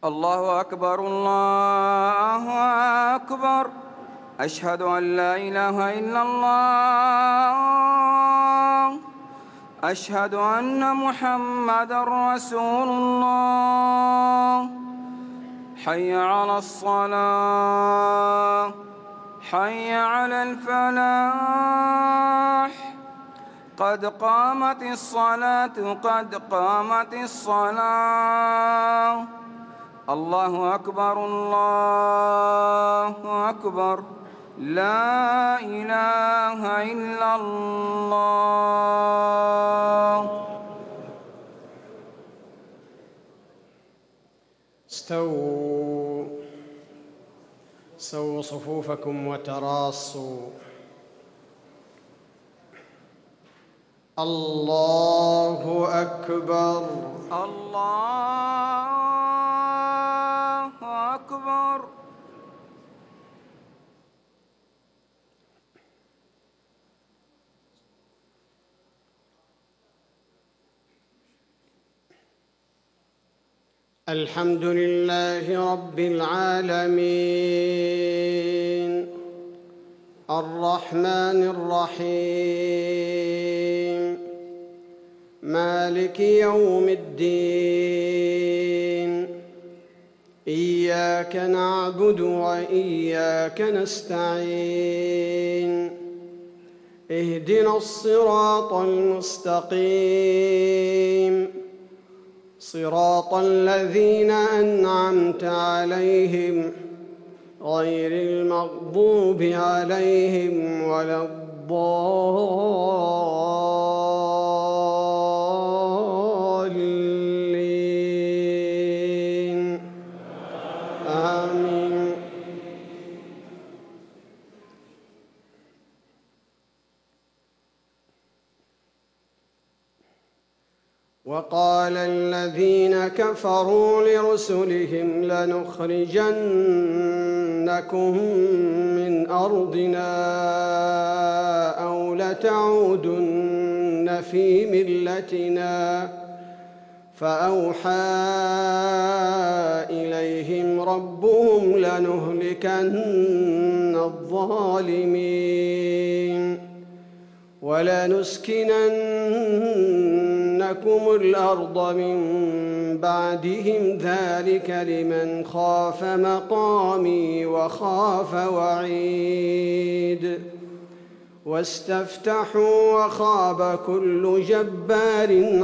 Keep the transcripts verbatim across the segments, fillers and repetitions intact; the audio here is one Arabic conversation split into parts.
الله أكبر الله أكبر. أشهد أن لا إله إلا الله. أشهد أن محمدًا رسول الله. حي على الصلاة، حي على الفلاح. قد قامت الصلاة، قد قامت الصلاة. الله أكبر الله أكبر. لا إله إلا الله. استووا سووا صفوفكم وتراصوا. الله أكبر الله أكبر. الحمد لله رب العالمين، الرحمن الرحيم، مالك يوم الدين. إياك نعبد وإياك نستعين. اهدنا الصراط المستقيم، صراط الذين أنعمت عليهم غير المغضوب عليهم ولا الضالين. آمين. وقال الذين كفروا لرسلهم لنخرجنكم من أرضنا أو لتعودن في ملتنا، فأوحى إليهم ربهم لنهلكن الظالمين ولنسكننكم الأرض من بعدهم، ذلك لمن خاف مقامي وخاف وعيد. واستفتحوا وخاب كل جبار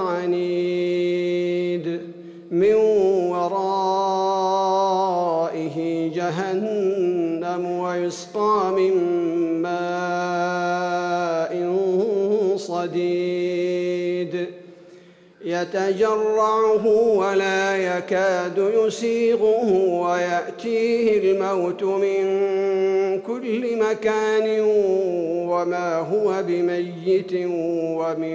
عنيد، من ورائه جهنم ويسقى من ماء صديد يتجرعه ولا يكاد يسيغه، ويأتيه الموت من كل مكان وما هو بميت، ومن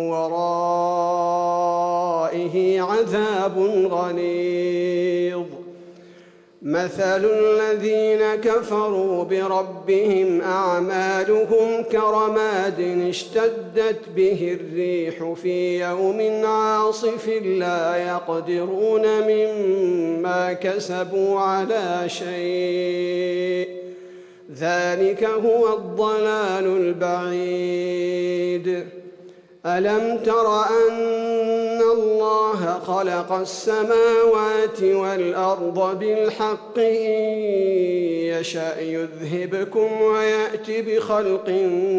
ورائه عذاب غليظ. مثل الذين كفروا بربهم أعمالهم كرماد اشتدت به الريح في يوم عاصف لا يقدرون مما كسبوا على شيء، ذلك هو الضلال البعيد. ألم تر أن الله خلق السماوات والأرض بالحق، إن يشأ يذهبكم ويأتي بخلق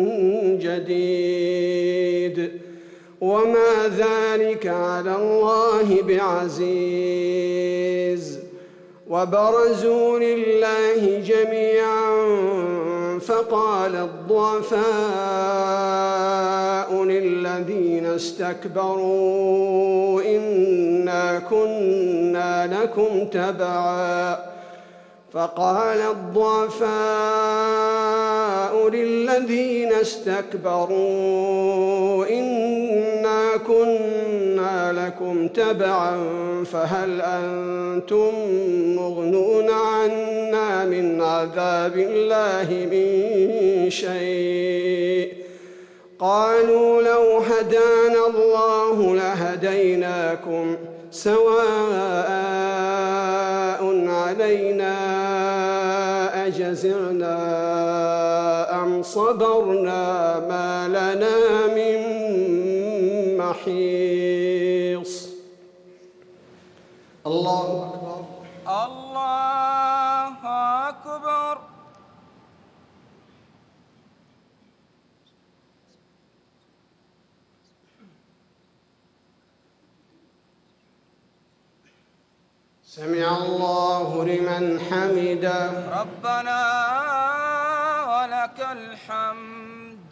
جديد، وما ذلك على الله بعزيز. وبرزوا لله جميعا فقال الضعفاء للذين استكبروا إنا كنا لكم تبعا فقال الضعفاء للذين استكبروا إنا كنا لكم تبعا فهل أنتم مغنون عنا من عذاب الله من شيء؟ قالوا لو هدانا الله لهديناكم سواء علينا أجزعنا أم صبرنا ما لنا من محيص. الله أكبر. الله أكبر. سمع الله لمن حمده. ربنا ولك الحمد.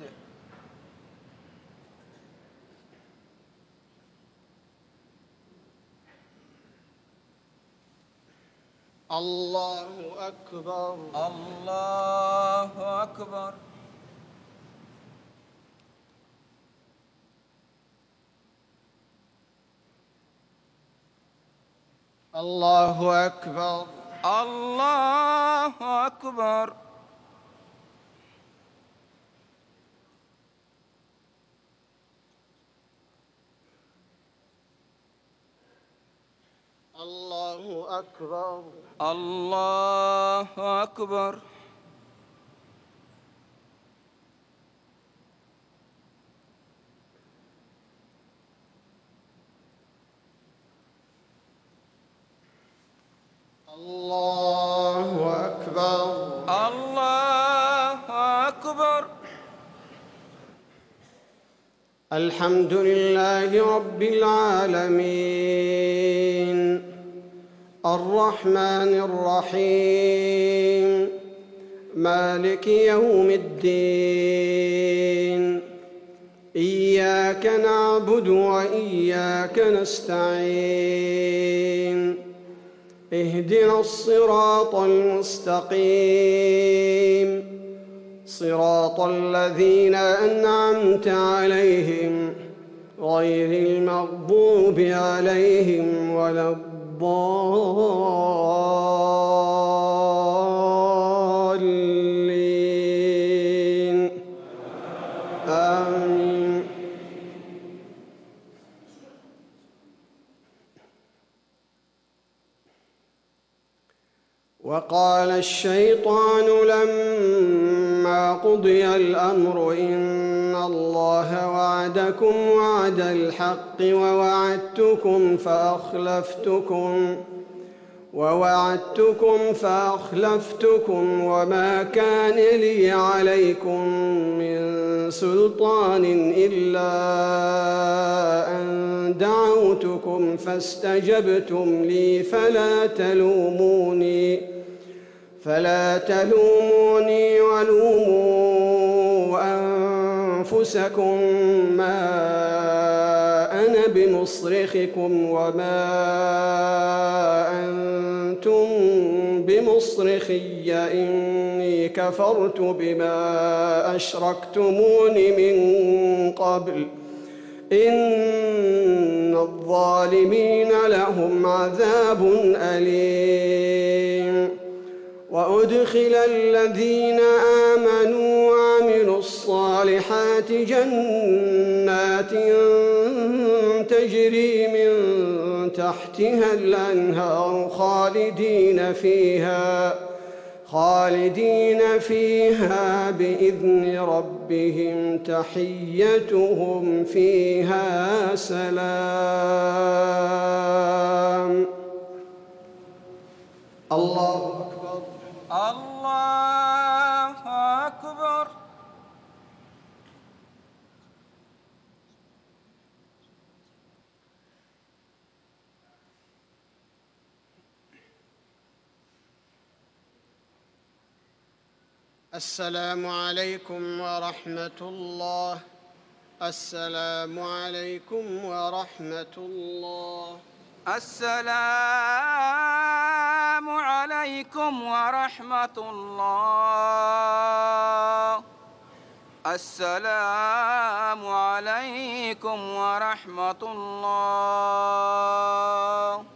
الله أكبر. الله أكبر. الله أكبر. الله أكبر. الله أكبر. الله أكبر. الله أكبر. الله أكبر. الحمد لله رب العالمين الرحمن الرحيم مالك يوم الدين إياك نعبد وإياك نستعين اهدنا الصراط المستقيم صراط الذين أنعمت عليهم غير المغضوب عليهم ولا الضالين آمين. وقال الشيطان لما قضي الأمر إن الله وعدكم وعد الحق ووعدتكم فأخلفتكم ووعدتكم فأخلفتكم وما كان لي عليكم من سلطان إلا أن دعوتكم فاستجبتم لي فلا تلوموني فلا تلوموني ولوموا أنفسكم ما أنا بمصرخكم وما أنتم بمصرخي إني كفرت بما أشركتمون من قبل إن الظالمين لهم عذاب أليم. وأدخل الذين آمنوا وعملوا الصالحات جنات تجري من تحتها الأنهار خالدين فيها خالدين فيها بإذن ربهم تحيتهم فيها سلام. الله أكبر. الله أكبر. السلام عليكم ورحمة الله. السلام عليكم ورحمة الله. السلام عليكم ورحمة الله. السلام عليكم ورحمة الله.